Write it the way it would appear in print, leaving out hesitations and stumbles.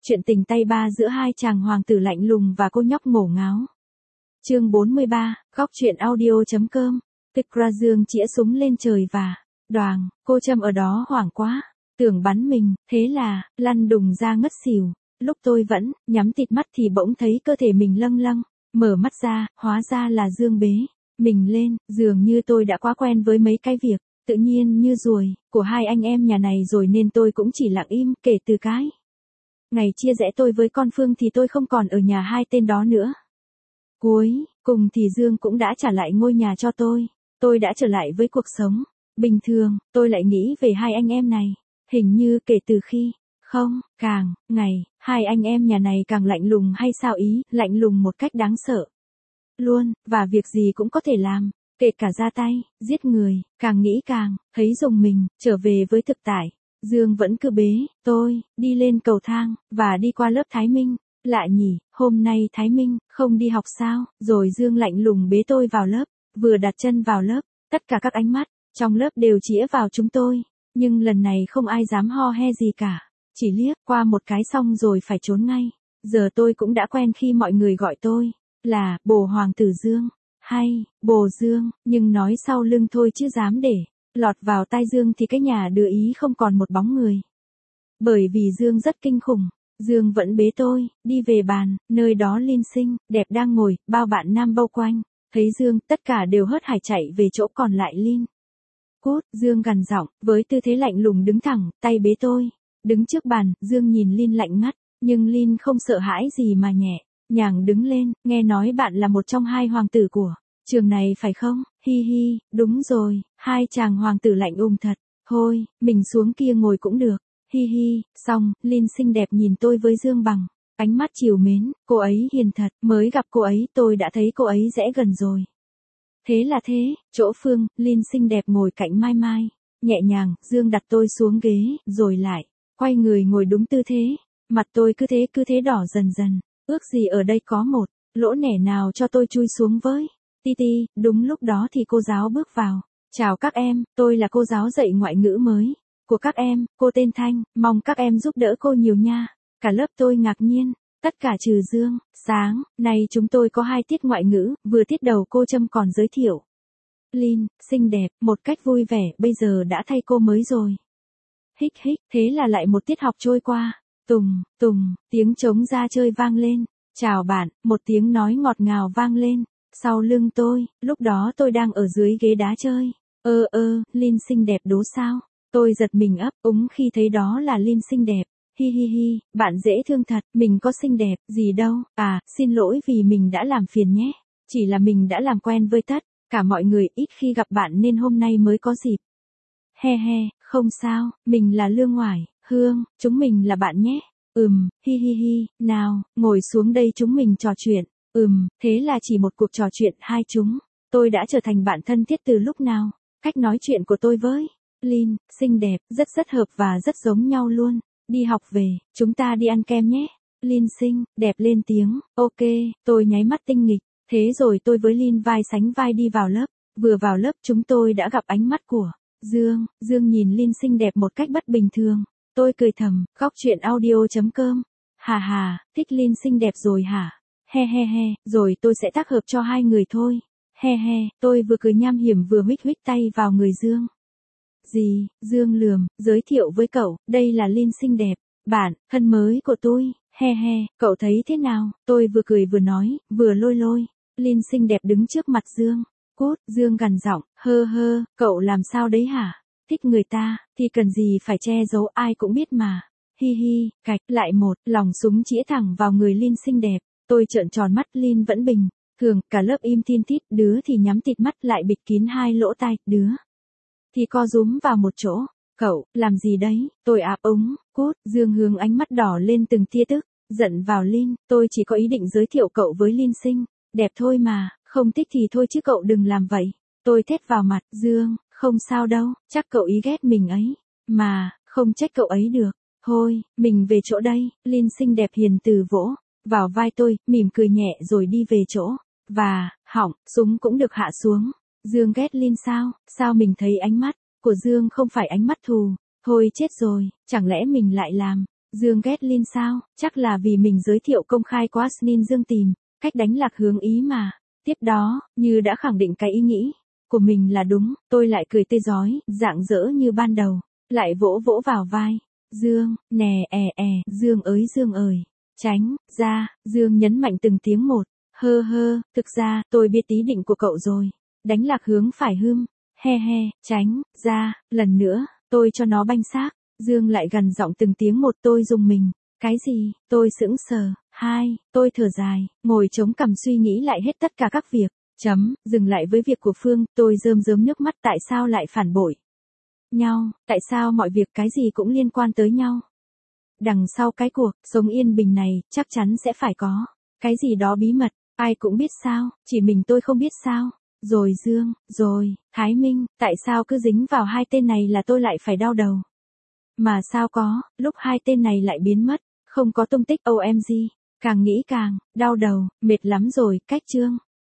Chuyện tình tay ba giữa hai chàng hoàng tử lạnh lùng và cô nhóc ngổ ngáo. Chương 43, góc truyện audio.com. Tịch ra Dương chĩa súng lên trời và đoàng, cô Trâm ở đó hoảng quá, tưởng bắn mình, thế là lăn đùng ra ngất xỉu. Lúc tôi vẫn nhắm tịt mắt thì bỗng thấy cơ thể mình lâng lâng, mở mắt ra, hóa ra là Dương bế mình lên. Dường như tôi đã quá quen với mấy cái việc tự nhiên như ruồi của hai anh em nhà này rồi nên tôi cũng chỉ lặng im. Kể từ cái ngày chia rẽ tôi với con Phương thì tôi không còn ở nhà hai tên đó nữa. Cuối cùng thì Dương cũng đã trả lại ngôi nhà cho tôi. Tôi đã trở lại với cuộc sống bình thường. Tôi lại nghĩ về hai anh em này. Hình như kể từ khi càng ngày, hai anh em nhà này càng lạnh lùng hay sao ý, lạnh lùng một cách đáng sợ luôn, và việc gì cũng có thể làm, kể cả ra tay giết người. Càng nghĩ càng thấy rùng mình. Trở về với thực tại, Dương vẫn cứ bế tôi đi lên cầu thang và đi qua lớp Thái Minh. Lạ nhỉ, hôm nay Thái Minh không đi học sao? Rồi Dương lạnh lùng bế tôi vào lớp. Vừa đặt chân vào lớp, tất cả các ánh mắt trong lớp đều chĩa vào chúng tôi, nhưng lần này không ai dám ho he gì cả, chỉ liếc qua một cái xong rồi phải trốn ngay. Giờ tôi cũng đã quen khi mọi người gọi tôi là bồ hoàng tử Dương hay bồ Dương, nhưng nói sau lưng thôi chứ dám để lọt vào tai Dương thì cái nhà đưa ý không còn một bóng người. Bởi vì Dương rất kinh khủng. Dương vẫn bế tôi đi về bàn, nơi đó Linh xinh đẹp đang ngồi, bao bạn nam bao quanh. Thấy Dương, tất cả đều hớt hải chạy về chỗ còn lại. Linh cút, Dương gằn giọng, với tư thế lạnh lùng đứng thẳng, tay bế tôi đứng trước bàn. Dương nhìn Linh lạnh ngắt, nhưng Linh không sợ hãi gì mà nhẹ nhàng đứng lên. Nghe nói bạn là một trong hai hoàng tử của trường này phải không? Hi hi, đúng rồi. Hai chàng hoàng tử lạnh thật. Thôi, mình xuống kia ngồi cũng được. Hi hi. Xong, Linh xinh đẹp nhìn tôi với Dương bằng ánh mắt trìu mến. Cô ấy hiền thật, mới gặp cô ấy tôi đã thấy cô ấy dễ gần rồi. Thế là thế, chỗ Phương, Linh xinh đẹp ngồi cạnh Mai Mai. Nhẹ nhàng, Dương đặt tôi xuống ghế, rồi lại quay người ngồi đúng tư thế. Mặt tôi cứ thế đỏ dần dần. Ước gì ở đây có một lỗ nẻ nào cho tôi chui xuống với. Ti. Đúng lúc đó thì cô giáo bước vào. Chào các em, tôi là cô giáo dạy ngoại ngữ mới của các em, cô tên Thanh, mong các em giúp đỡ cô nhiều nha. Cả lớp tôi ngạc nhiên, tất cả trừ Dương. Sáng nay chúng tôi có 2 tiết ngoại ngữ, vừa tiết đầu cô Trâm còn giới thiệu Linh xinh đẹp một cách vui vẻ, bây giờ đã thay cô mới rồi. Hích, thế là lại một tiết học trôi qua. Tùng, tiếng trống ra chơi vang lên. Chào bạn, một tiếng nói ngọt ngào vang lên sau lưng tôi. Lúc đó tôi đang ở dưới ghế đá chơi. Linh xinh đẹp đố sao? Tôi giật mình ấp úng khi thấy đó là Linh xinh đẹp. Hi, bạn dễ thương thật, mình có xinh đẹp gì đâu. À, xin lỗi vì mình đã làm phiền nhé. Chỉ là mình đã làm quen với tất cả mọi người, ít khi gặp bạn nên hôm nay mới có dịp. He, không sao, mình là Lương Ngoải, Hương, chúng mình là bạn nhé. Hi, nào, ngồi xuống đây chúng mình trò chuyện. Thế là chỉ một cuộc trò chuyện hai chúng tôi đã trở thành bạn thân thiết từ lúc nào. Cách nói chuyện của tôi với Linh xinh đẹp rất hợp và rất giống nhau luôn. Đi học về, chúng ta đi ăn kem nhé. Linh xinh đẹp lên tiếng, ok, tôi nháy mắt tinh nghịch. Thế rồi tôi với Linh vai sánh vai đi vào lớp. Vừa vào lớp chúng tôi đã gặp ánh mắt của Dương. Dương nhìn Linh xinh đẹp một cách bất bình thường. Tôi cười thầm, góc truyện audio.com. Hà, thích Linh xinh đẹp rồi hả? He, rồi tôi sẽ tác hợp cho hai người thôi. He, tôi vừa cười nham hiểm vừa huých tay vào người Dương. Gì? Dương lườm, giới thiệu với cậu, đây là Linh xinh đẹp, bạn thân mới của tôi. He, cậu thấy thế nào? Tôi vừa cười vừa nói, vừa lôi Linh xinh đẹp đứng trước mặt Dương. Cút, Dương gằn giọng, hơ, cậu làm sao đấy hả? Thích người ta thì cần gì phải che giấu, ai cũng biết mà. Hi, cạch lại một lòng súng chĩa thẳng vào người Linh xinh đẹp. Tôi trợn tròn mắt. Linh vẫn bình thường, cả lớp im tin tít, đứa thì nhắm tịt mắt lại bịt kín hai lỗ tai, đứa thì co rúm vào một chỗ. Cậu làm gì đấy? Tôi áp úng. Cút. Dương hướng ánh mắt đỏ lên từng tia tức giận vào Linh. Tôi chỉ có ý định giới thiệu cậu với Linh xinh đẹp thôi mà, không thích thì thôi chứ cậu đừng làm vậy. Tôi thét vào mặt Dương. Không sao đâu, chắc cậu ý ghét mình ấy mà, không trách cậu ấy được. Thôi, mình về chỗ đây. Linh xinh đẹp hiền từ vỗ vào vai tôi, mỉm cười nhẹ rồi đi về chỗ. Và hỏng, súng cũng được hạ xuống. Dương ghét Linh sao? Sao mình thấy ánh mắt của Dương không phải ánh mắt thù? Thôi chết rồi, chẳng lẽ mình lại làm Dương ghét Linh sao, chắc là vì mình giới thiệu công khai quá nên Dương tìm cách đánh lạc hướng ý mà. Tiếp đó, như đã khẳng định cái ý nghĩ của mình là đúng, tôi lại cười tươi rói, rạng rỡ như ban đầu, lại vỗ vỗ vào vai. Dương, nè Dương ơi, tránh ra, Dương nhấn mạnh từng tiếng một. Thực ra, tôi biết ý định của cậu rồi. Đánh lạc hướng phải hưm. Tránh ra, lần nữa, tôi cho nó banh xác. Dương lại gằn giọng từng tiếng một, tôi rùng mình. Cái gì? Tôi sững sờ. Tôi thở dài, ngồi chống cằm suy nghĩ lại hết tất cả các việc. Dừng lại với việc của Phương, tôi rơm rớm nước mắt, tại sao lại phản bội nhau, tại sao mọi việc cái gì cũng liên quan tới nhau. Đằng sau cái cuộc sống yên bình này, chắc chắn sẽ phải có cái gì đó bí mật, ai cũng biết sao, chỉ mình tôi không biết sao. Rồi Dương, rồi, Thái Minh, tại sao cứ dính vào hai tên này là tôi lại phải đau đầu. Mà sao có, lúc hai tên này lại biến mất, không có tung tích OMG, càng nghĩ càng đau đầu, mệt lắm rồi, cách Trương